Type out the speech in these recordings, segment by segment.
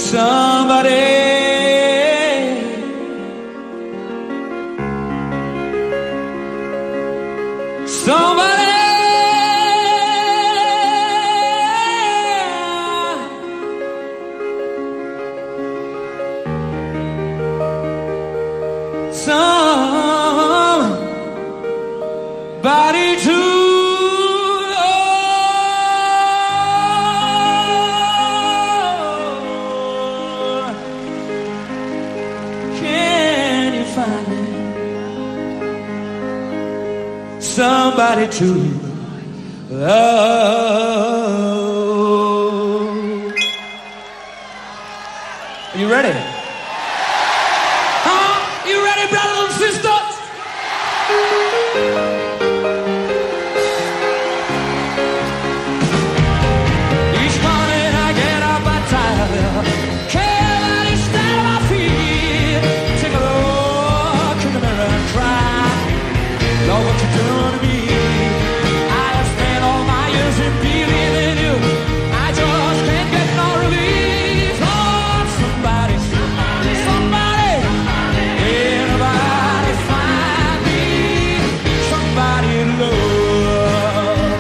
somebody. Somebody. Somebody to love. Can you find me somebody to love? Are you ready? You ready, brothers and sisters? Each morning I get up and tired, carefully stand on my feet, take a look in the mirror and cry. Lord, what you doing to me? I have spent all my years in believing in you. I just can't get no relief. Lord, somebody, somebody, anybody find me somebody to love.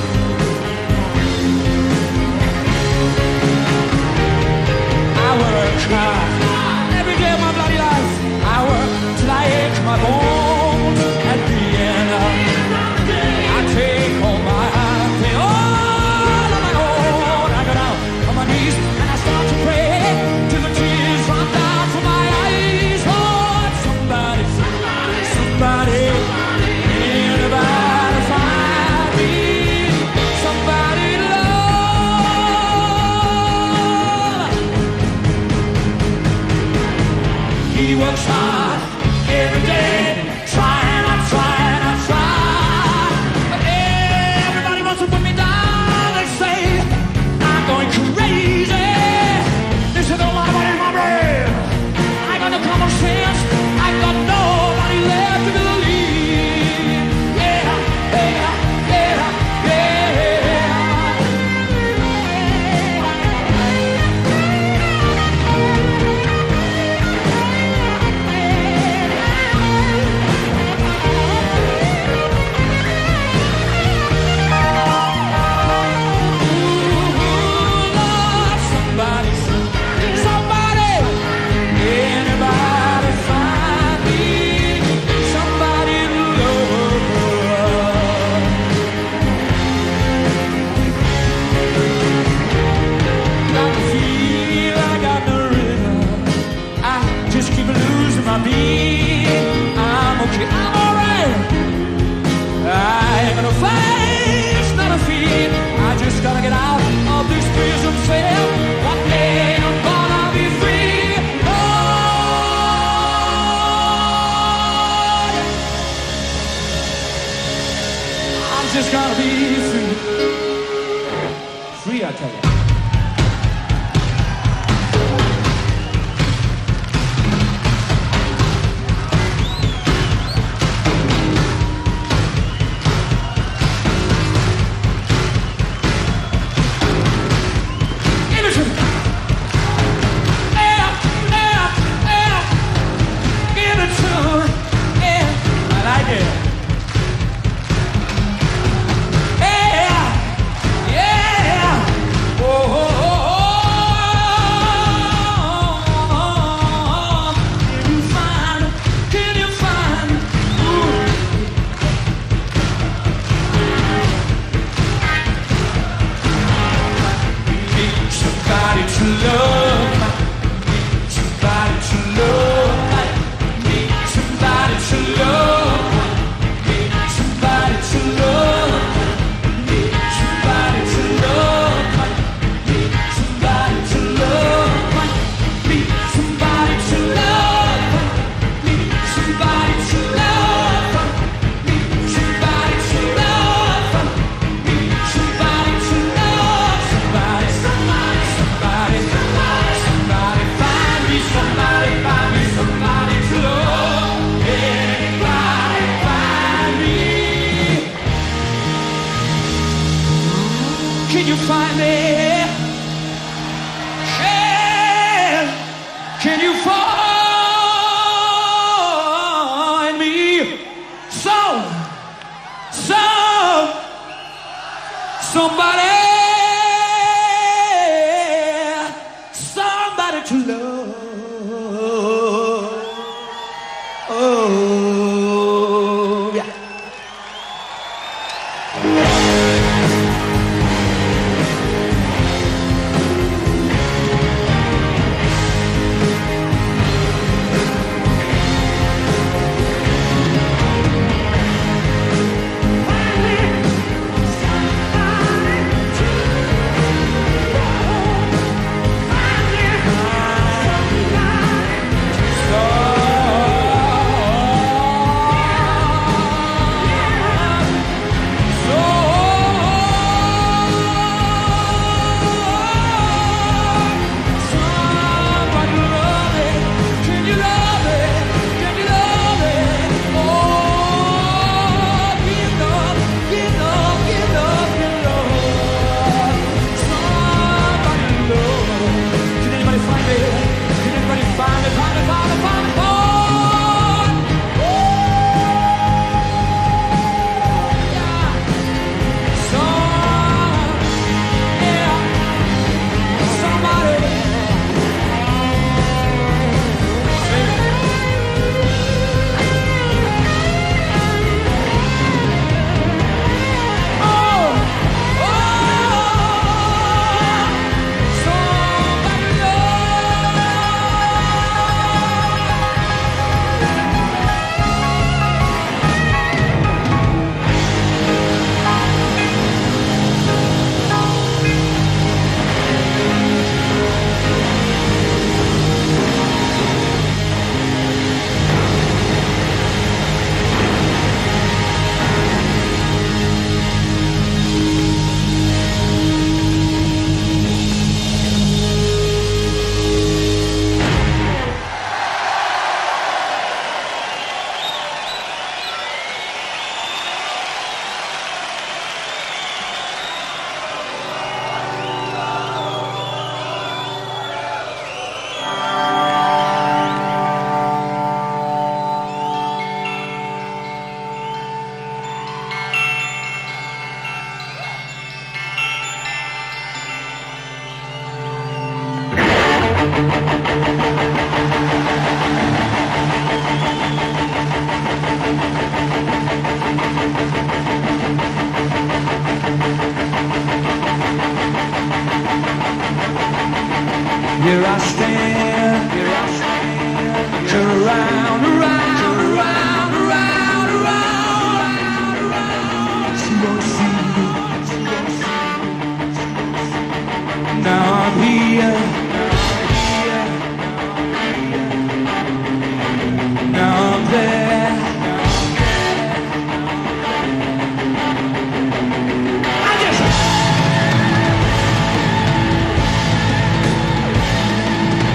I work hard every day of my bloody life. I work till I ache my bones. At the end, I take all my pain all on my own. I go down on my knees and I start to pray till the tears run down from my eyes. Lord, somebody, somebody, anybody find me somebody to love. He works hard every day, trying, I'm trying, I'm trying. But everybody wants to put me down. They say I'm going crazy. They say don't lie in my brain. I got no common sense. I got nobody left to believe. Yeah, yeah, yeah, somebody, somebody, anybody find me somebody to love. Got the feel, I got the rhythm. I just keep losing my beat. I'm okay, I'm alright. I ain't gonna face, not a fear. I just gotta get out of this prison cell. One day I'm gonna be free. Lord, I'm just gonna be free. Free, I tell you. Give it to me. Yeah, yeah, yeah. Give it to me. Yeah, I like it. Yeah, yeah. Oh, oh, oh, oh. Can you find? Can you find? Ooh. Need somebody to love. Need somebody to love. Need somebody to love. Need somebody to love. Need somebody to love. Need somebody to love. Need somebody to love. Need somebody to love. Need somebody to love. Need somebody to love. Somebody, somebody, somebody, somebody, somebody find me somebody, find me somebody to love. Anybody find me? Can you find me? Yeah. Can you find me somebody to love? Oh, yeah. Here I stand, turn around, see won't see me. Now I'm here, now I'm there. I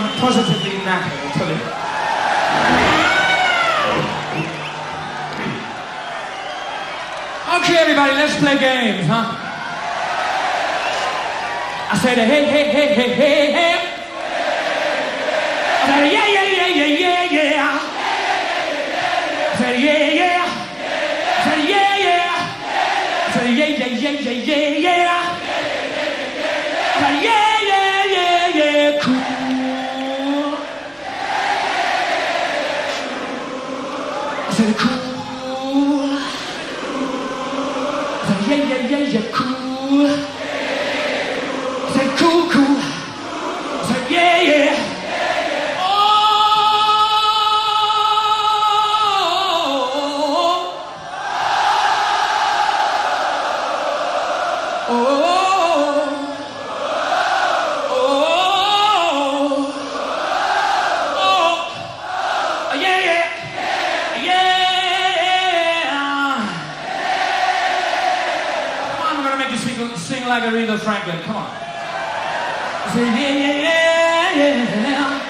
positively knackered, I'll tell you. Okay, everybody, let's play games, huh? I said, hey, hey, hey, hey, hey, hey. I said, yeah, yeah, yeah, yeah, yeah, yeah. I said, yeah, yeah. I said, yeah, yeah. I said, yeah, yeah, yeah, yeah, yeah, yeah. I said, yeah, yeah, yeah, yeah, cool. I said, cool. I said, yeah, yeah, yeah, yeah, cool. I said, cool, cool. I said, yeah, yeah. Sing like Aretha Franklin, come on. Say yeah, yeah, yeah, yeah.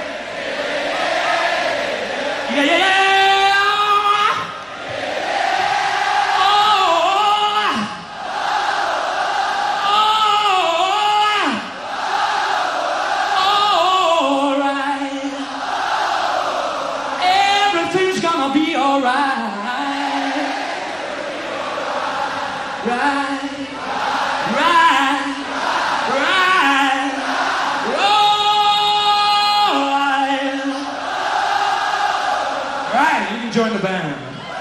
Yeah, yeah, yeah. All right. Everything's gonna be all right. Right. Join the band.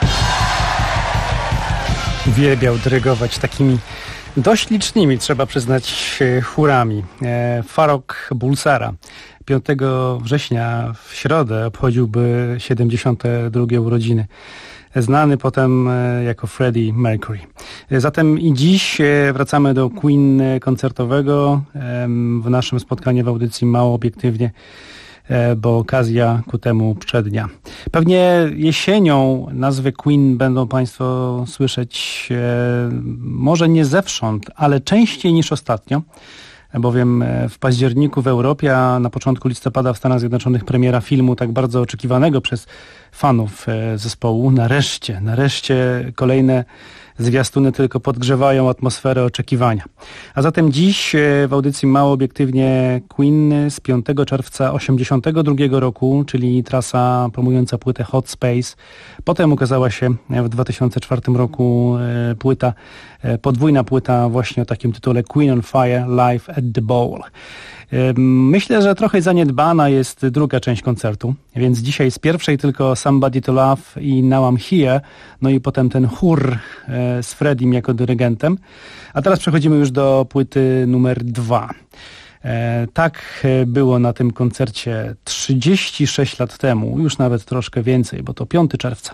Uwielbiał dyrygować takimi dość licznymi, trzeba przyznać, chórami. Farrokh Bulsara 5 września w środę obchodziłby 72 urodziny. Znany potem jako Freddie Mercury. Zatem i dziś wracamy do Queen koncertowego w naszym spotkaniu w audycji Mało Obiektywnie, bo okazja ku temu przednia. Pewnie jesienią nazwy Queen będą Państwo słyszeć może nie zewsząd, ale częściej niż ostatnio, bowiem w październiku w Europie, a na początku listopada w Stanach Zjednoczonych premiera filmu tak bardzo oczekiwanego przez fanów zespołu. Nareszcie kolejne zwiastuny tylko podgrzewają atmosferę oczekiwania. A zatem dziś w audycji Mało Obiektywnie Queen z 5 czerwca 1982 roku, czyli trasa promująca płytę Hot Space. Potem ukazała się w 2004 roku płyta, podwójna płyta właśnie o takim tytule Queen on Fire Live at the Bowl. Myślę, że trochę zaniedbana jest druga część koncertu, więc dzisiaj z pierwszej tylko Somebody to Love i Now I'm Here, no i potem ten chór z Freddiem jako dyrygentem. A teraz przechodzimy już do płyty numer 2. Tak było na tym koncercie 36 lat temu, już nawet troszkę więcej, bo to 5 czerwca.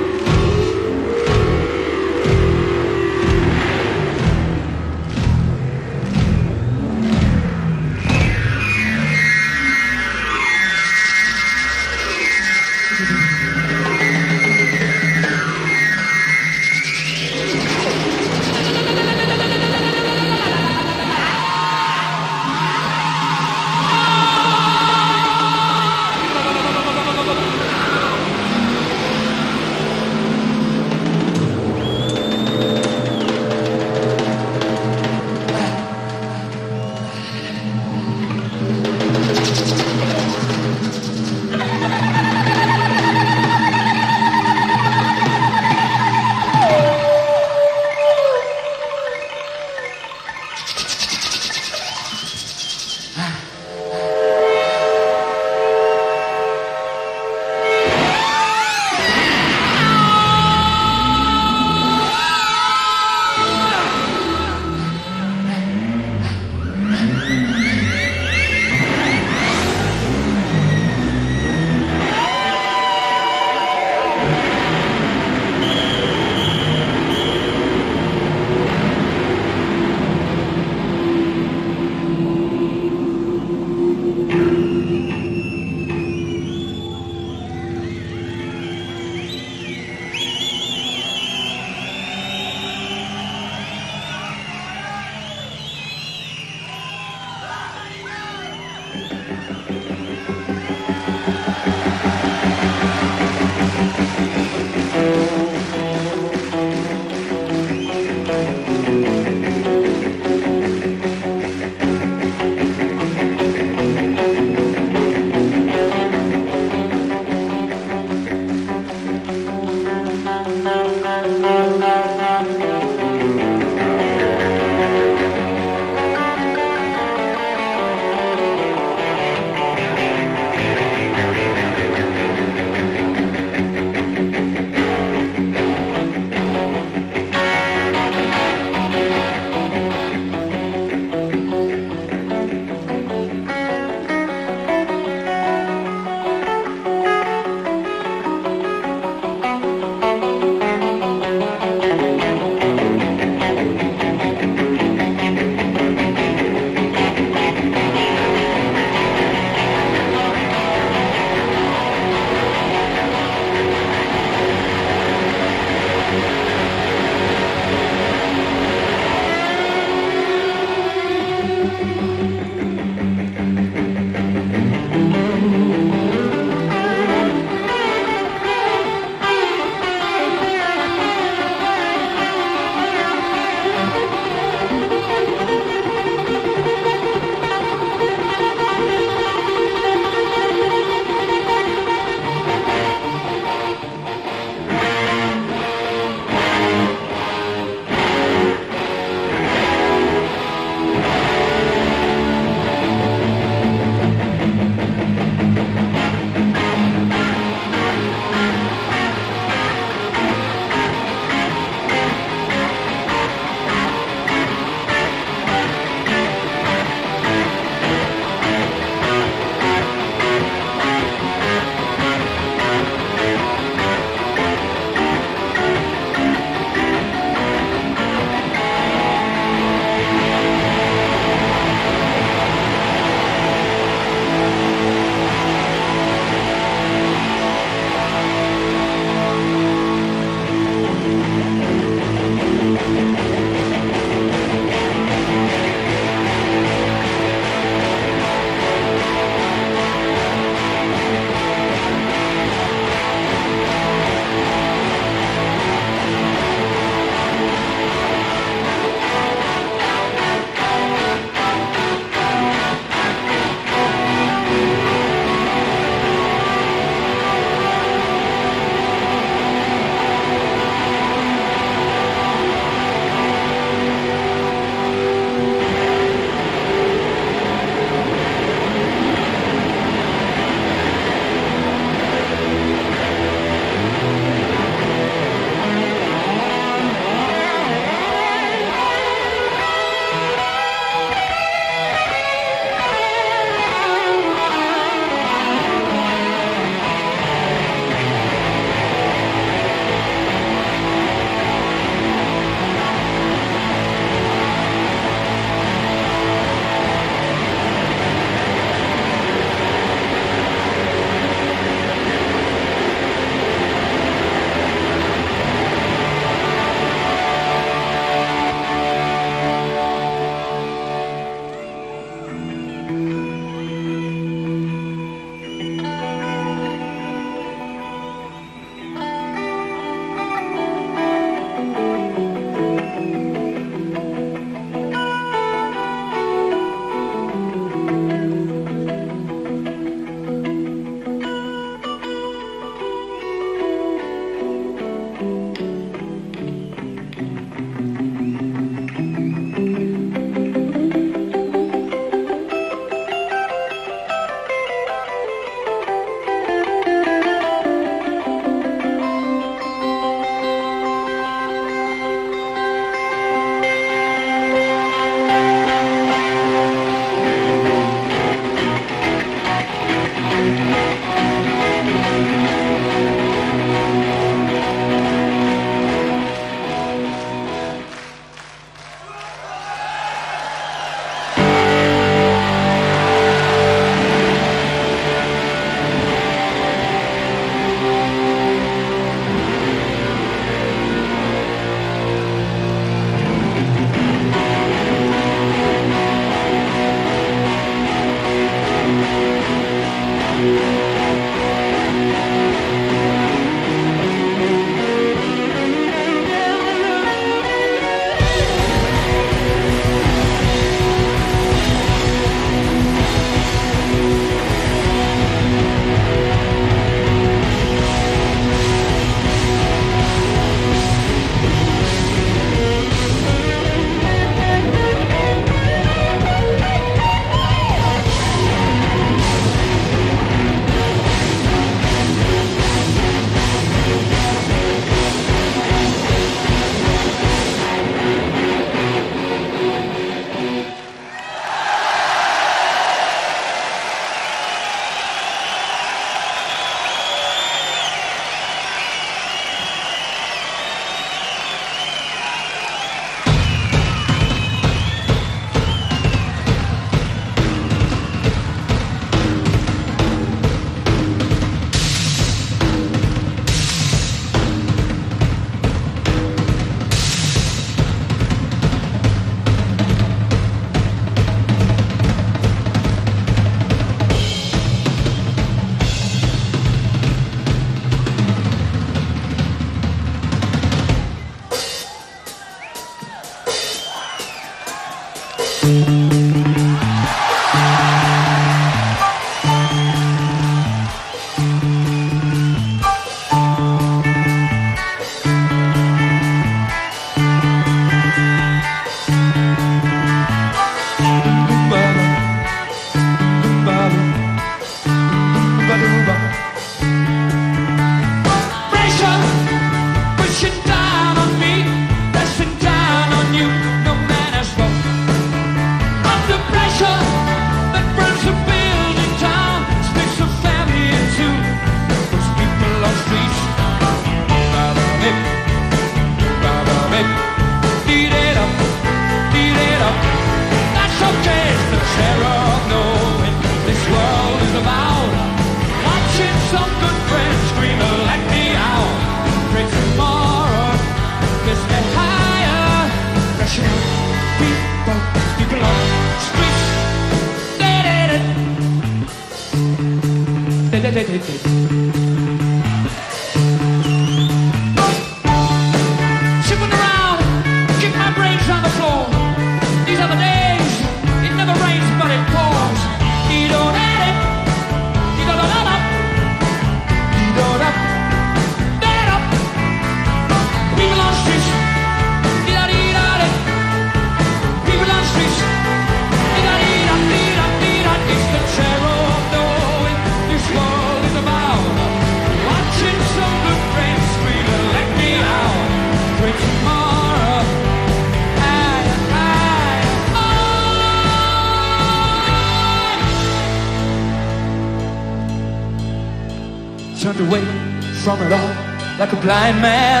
Turned away from it all like a blind man.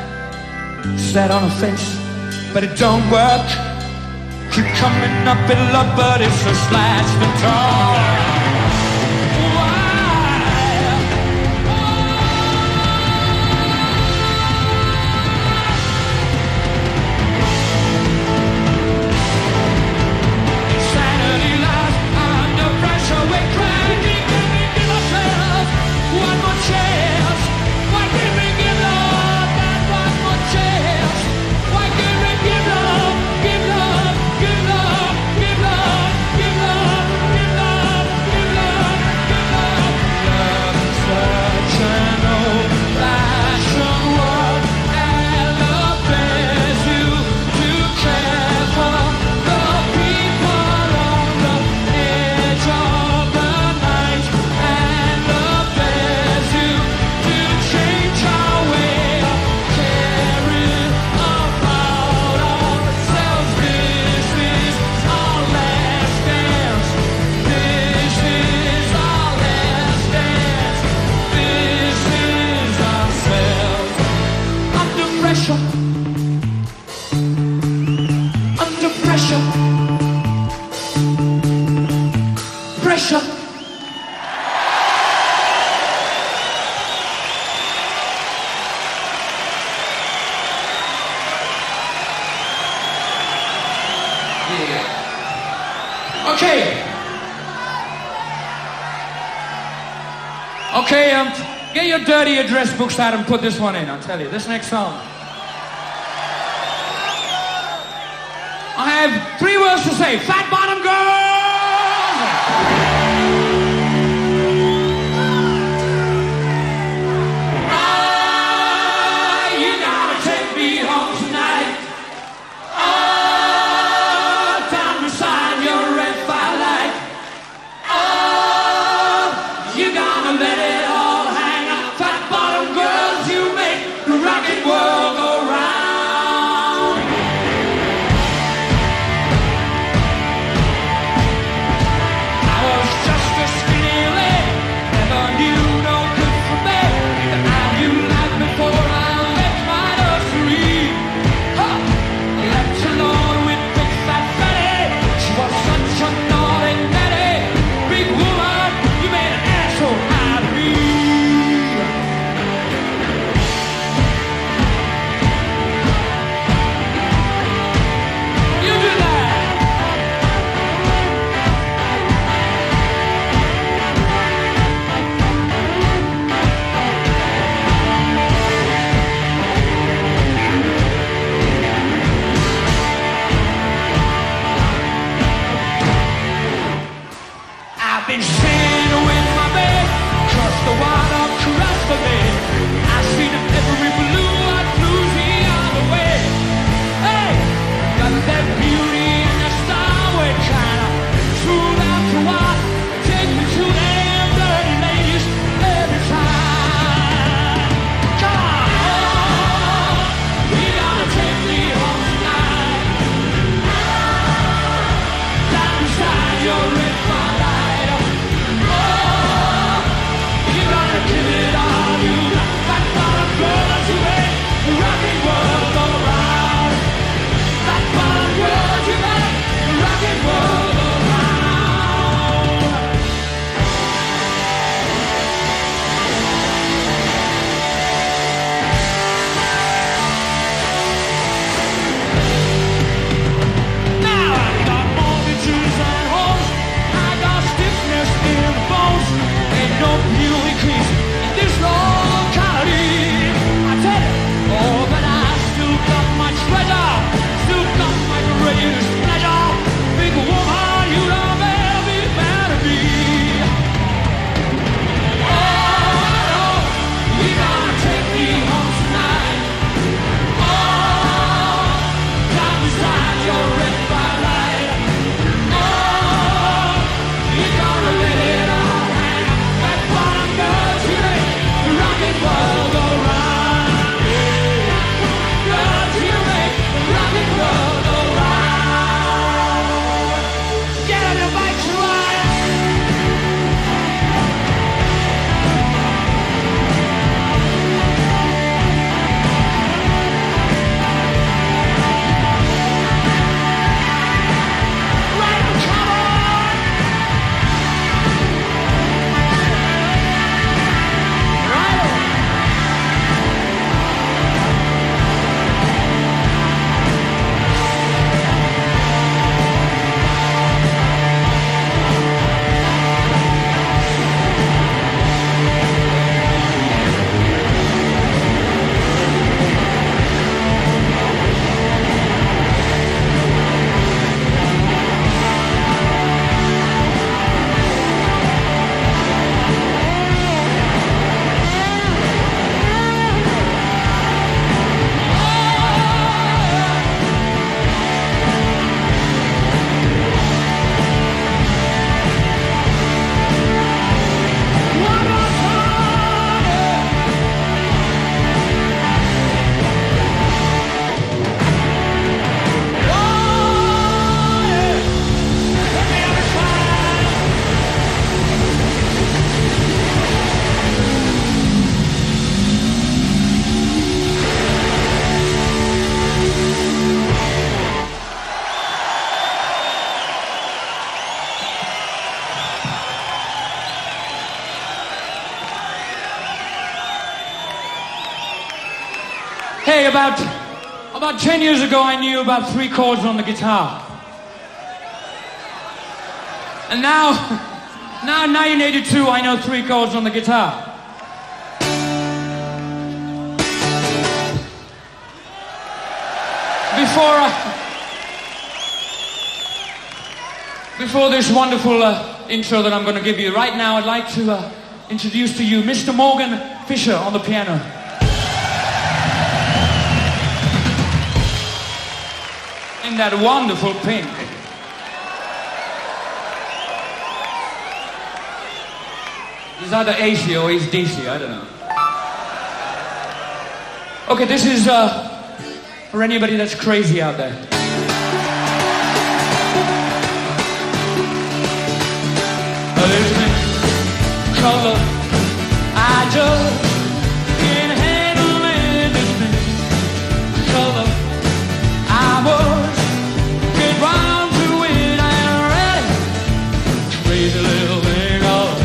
Sat on a fence, but it don't work. Keep coming up in love, but it's a slash the door. Okay, get your dirty address books out and put this one in, I'll tell you. This next song. I have 3 words to say. Fat bottom girls! You gotta take me home tonight. Down beside your red firelight. You gotta let it all hang out. Fat bottom girls, you make the rockin' world go round. I was just a skinny lad, never knew no good from bad. I knew life before I left my nursery. Left alone with big fat Fanny. She was such a naughty nanny. Big woman, you made an asshole out of me. You do that. I've been sailing with my bed, across the water, across the bed. I've seen every blue-eyed bluesy on the way. Hey, got that beauty in the star, we're trying to fool out to what? Take me to them dirty ladies every time. Come on, you gotta take me home tonight. Down beside your red firelight. You gotta give it all you got. Fat bottom girls, you make the rockin' world go round. Fat bottom girls, you make the rockin' world go round. Now I got mortgages and homes. I got stiffness in the bones. Ain't no beauty queens in this locality. I tell you, oh, but I still got my treasure, still got my greatest pleasure. Big woman, you don't ever be mad at me. Oh, you gotta take me home tonight. Oh, down beside your red firelight. Oh, you gotta let it all hang out. Fat bottom girls, you make the rockin' world go round. Girls, you make the rockin' world go round. Get on your bikes and ride. Right, come on. Right on. One more time. Oh, yeah. Let me have a try. Hey, about 10 years ago, I knew about 3 chords on the guitar. And now in 1982, I know 3 chords on the guitar. Before this wonderful intro that I'm going to give you, right now I'd like to introduce to you Mr. Morgan Fisher on the piano. In that wonderful pink. He's either AC or he's DC, I don't know. Okay, this is for anybody that's crazy out there. This thing, color, I just can't handle it. This thing, color, I was get round to it and ready. Crazy little thing,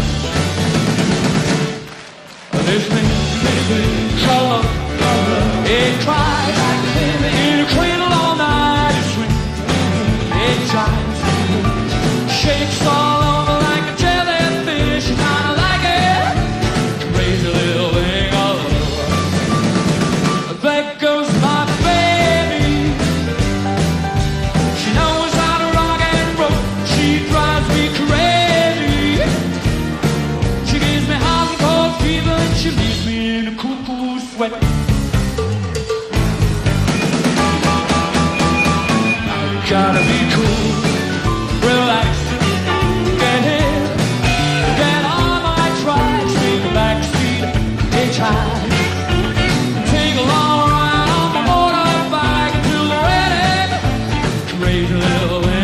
this thing, color, it cries in a cradle all night. It swings, it chimes, shakes all over like a jellyfish. Kinda like it, crazy little thing. There goes my baby. She knows how to rock and roll. She drives me crazy. She gives me hot and cold fever, and she leaves me in a cool sweat. Gotta be cool, relax, get in, get on my tracks, take a backseat, hitchhike, take a long ride on my motorbike until we're ready. Crazy little thing.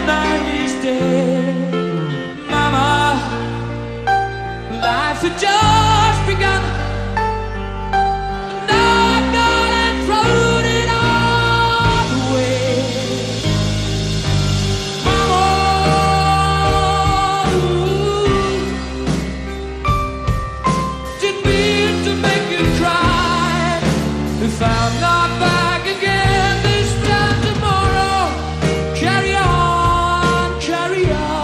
now he's dead. Mama, life had just begun. Now I've gone and thrown it all away. Mama, didn't mean to make you cry. If I'm not back again this time tomorrow, carry on, carry on.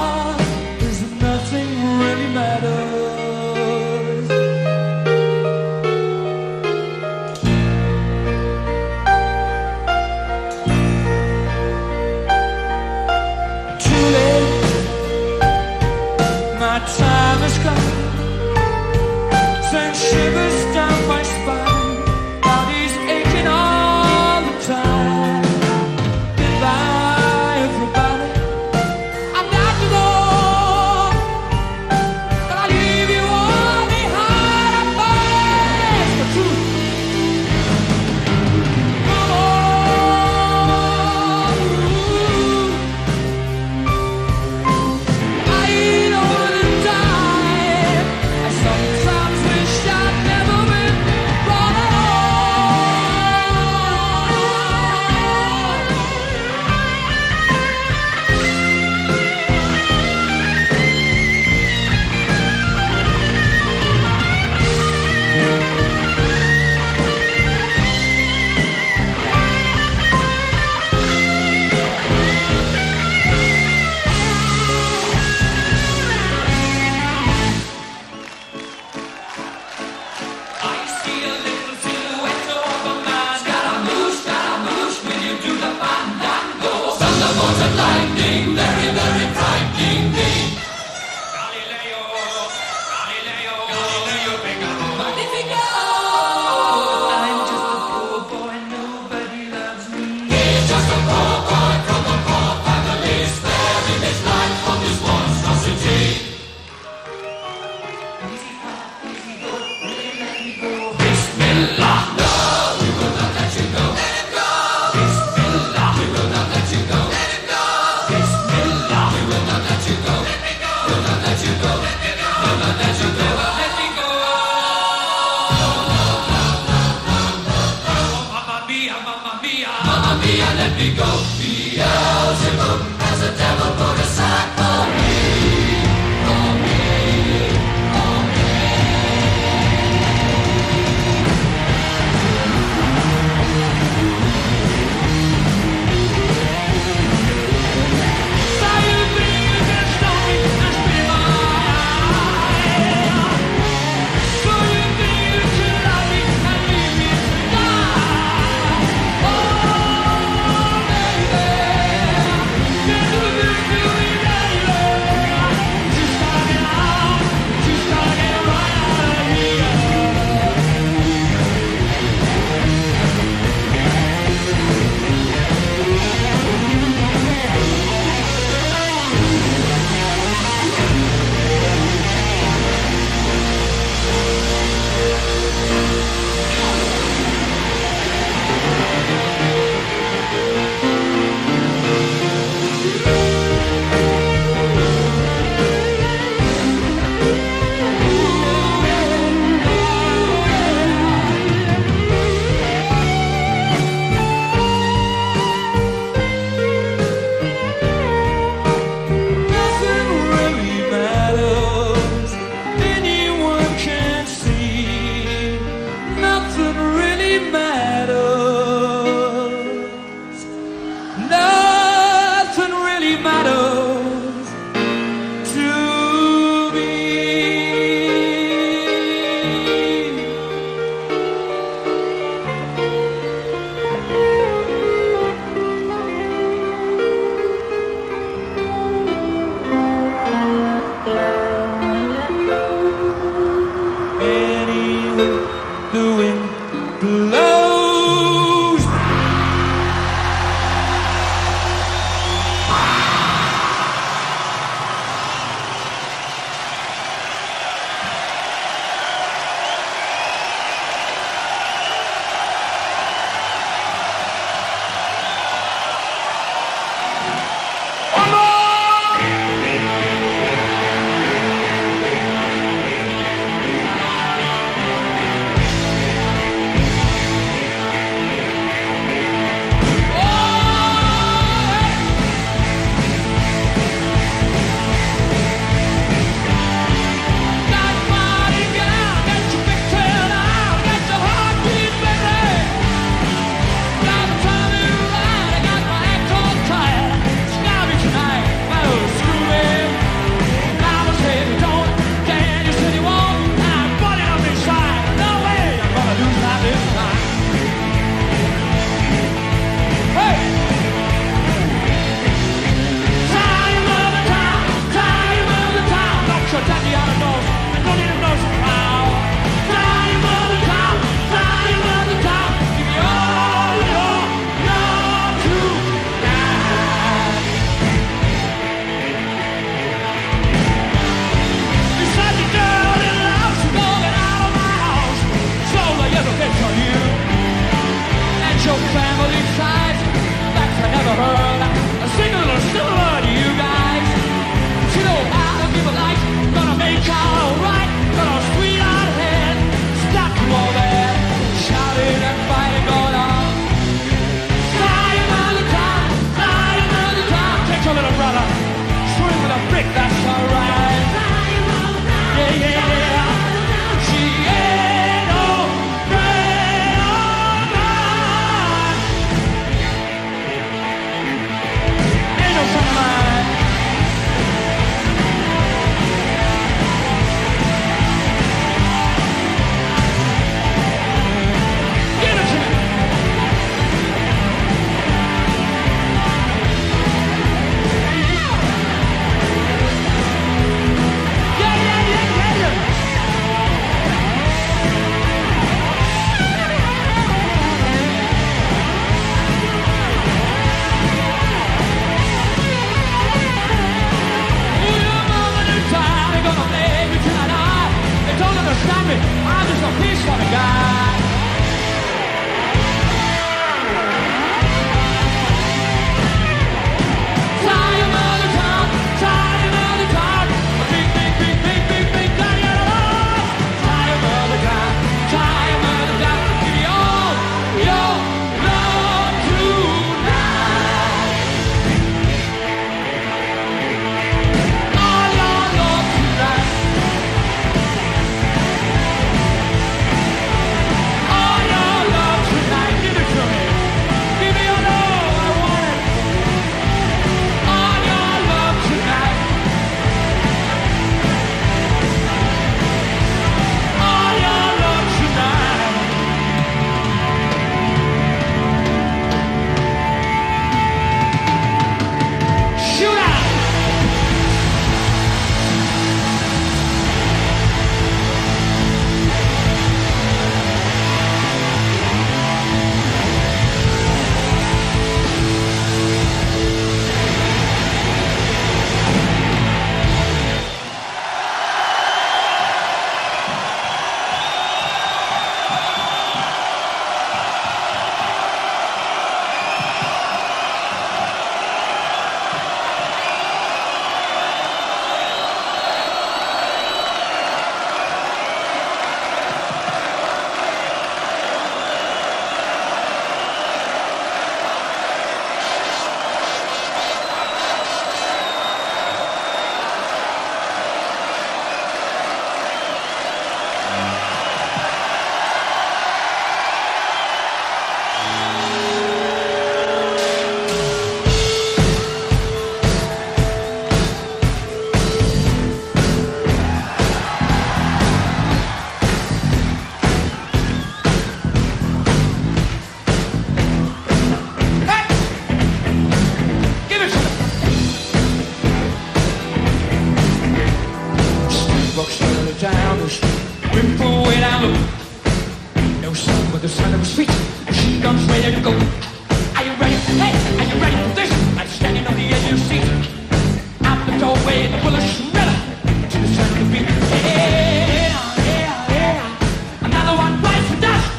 with the sound of his feet. Machine guns ready to go. Are you ready? Hey, are you ready for this? I'm standing on the edge of your seat. Out the doorway, the bullets shredder to the sound of the beat. Yeah, yeah, yeah. Another one bites the dust.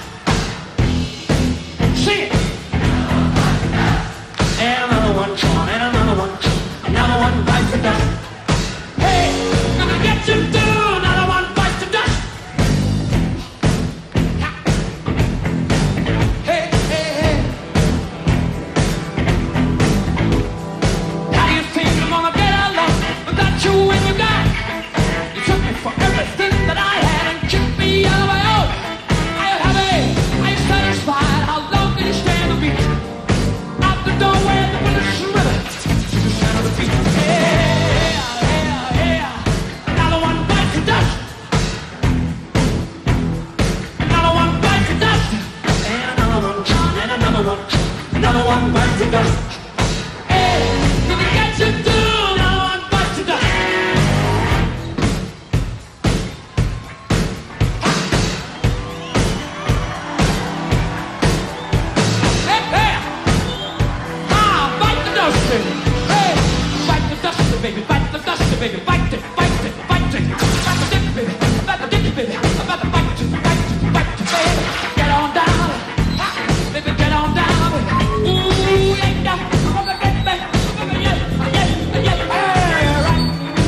Sing it. And another one, and another one. Another one bites the dust. Hey, gonna get you through. Another one bites the dust. Hey, hey, hey. How do you think I'm gonna get along without you when you got? You took me for everything that I had and kicked me out of my own. Are you happy? Are you satisfied? How long can you stand the beat? Out the doorway, the bullets river to the sound of the beat. Yeah, yeah, yeah. Another one bites the dust. Another one bites the dust. And another one, and another one. Another one bites the dust. Hey, gonna get you through. Another one bites the dust. Hey, hey. Ah, bite the dust, baby. Hey, bite the dust, baby. Bite the dust, baby. Bite it, bite it, bite it. Bite the dick, baby. Bite the dick, baby. Bite the bite it, bite it, bite it, baby. Get on down, baby. Get on down, baby. Ooh, yeah, yeah. Come on, get back. Come on, yeah, yeah, yeah. Hey, right.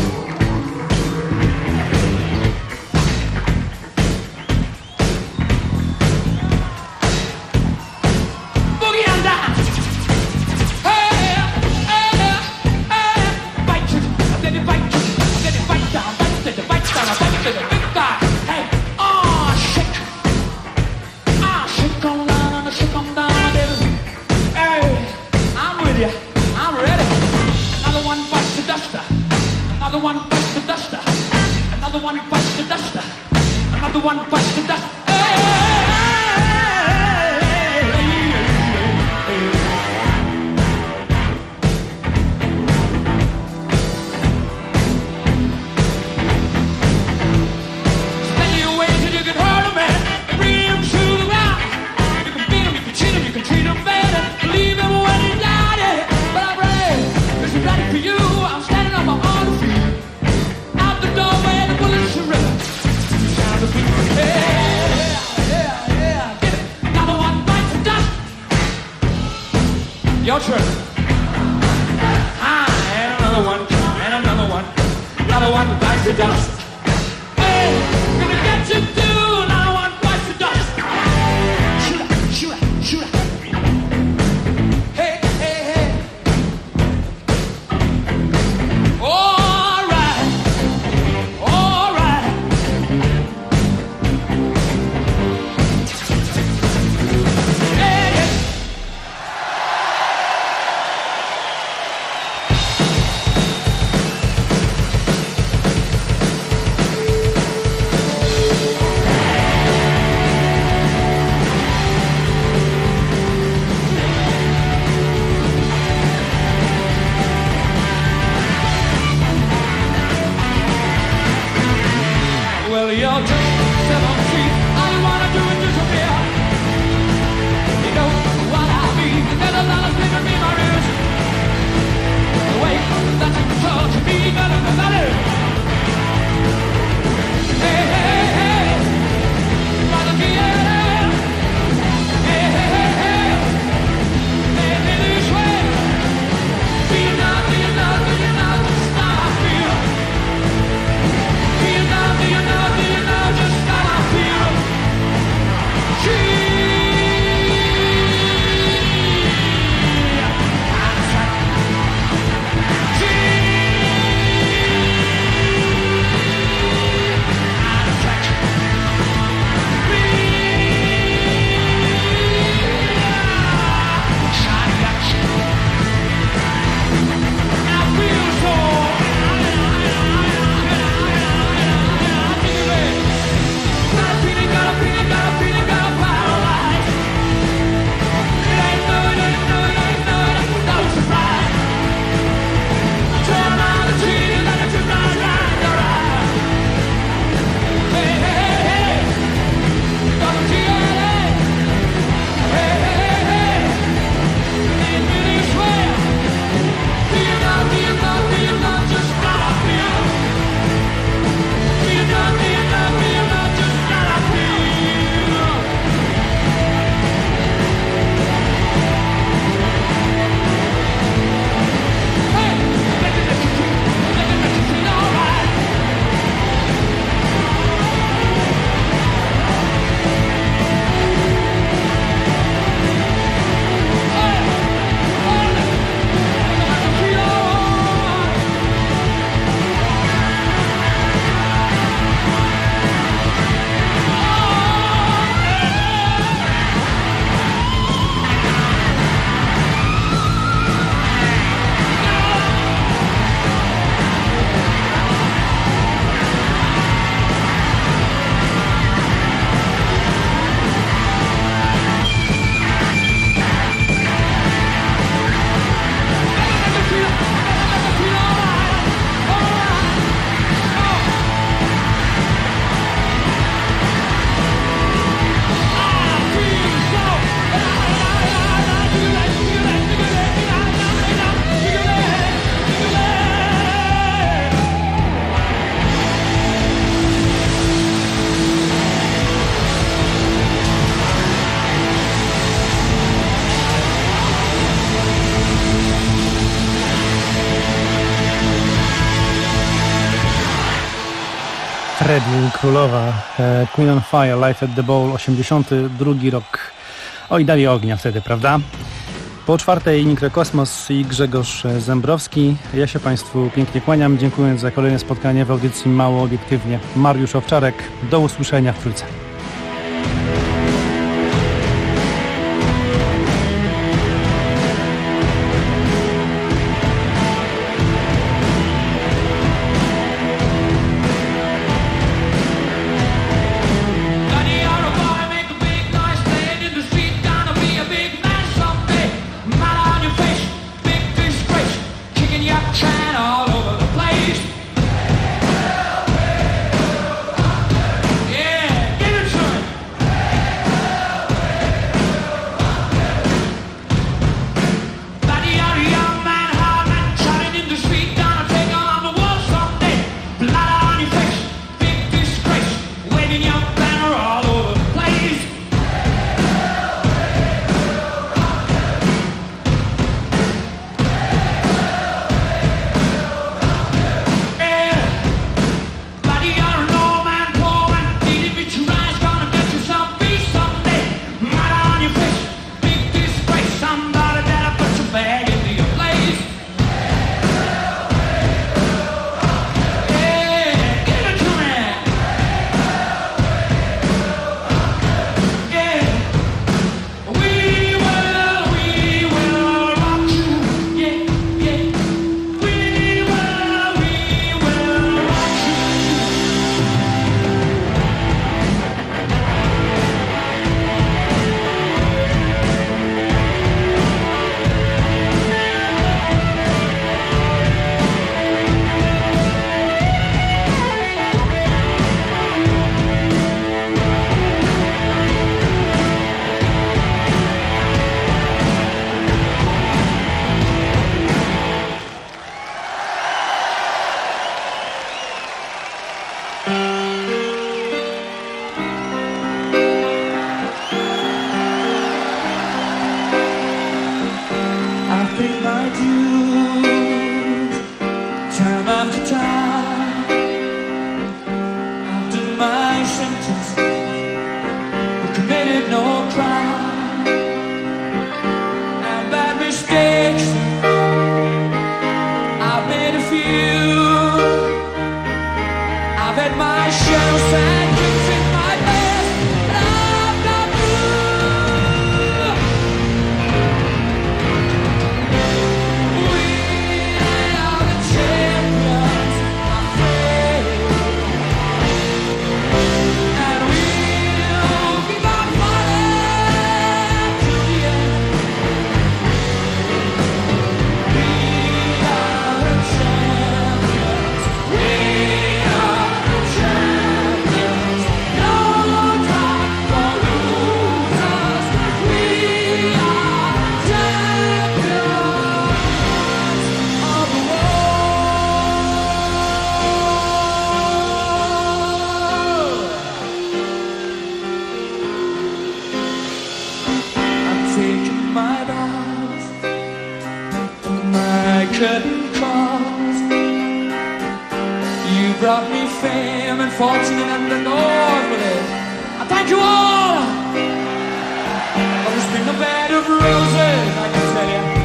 Boogie on down. Hey, hey, hey, bite it, baby, bite it, baby, bite down, bite it, bite down, bite it, big guy. Hey, shake on down, shake on down, baby. Hey, I'm with you, I'm ready. Another one bites the duster, another one bites the duster, another one bites the duster, another one bites the duster. Hey, Stand your way till you can hurt a man and bring him to the ground. You can beat him, you can cheat him, you can treat him bad and leave him when he died. Yeah. But I'm ready, this is ready for you. I'm standing on my own feet. Out the doorway, the bullets are ripping. Sound of beat. Yeah, yeah, yeah. Get it. Another one bites the dust. Your turn. And another one, and another one. Another one bites the dust. Hey, gonna get you through. Another one bites the dust. Shoot up, shoot up, shoot up. Hey, hey, hey. All right, all right. Hey, hey. Freddie Królowa, Queen on Fire, Life at the Bowl, 82 rok. Oj, dali ognia wtedy, prawda? Po czwartej Mikrokosmos i Grzegorz Zembrowski. Ja się Państwu pięknie kłaniam, dziękując za kolejne spotkanie w audycji Mało Obiektywnie. Mariusz Owczarek, do usłyszenia w Trójce. Thank you all. Well, there's been a bed of roses, I can tell you.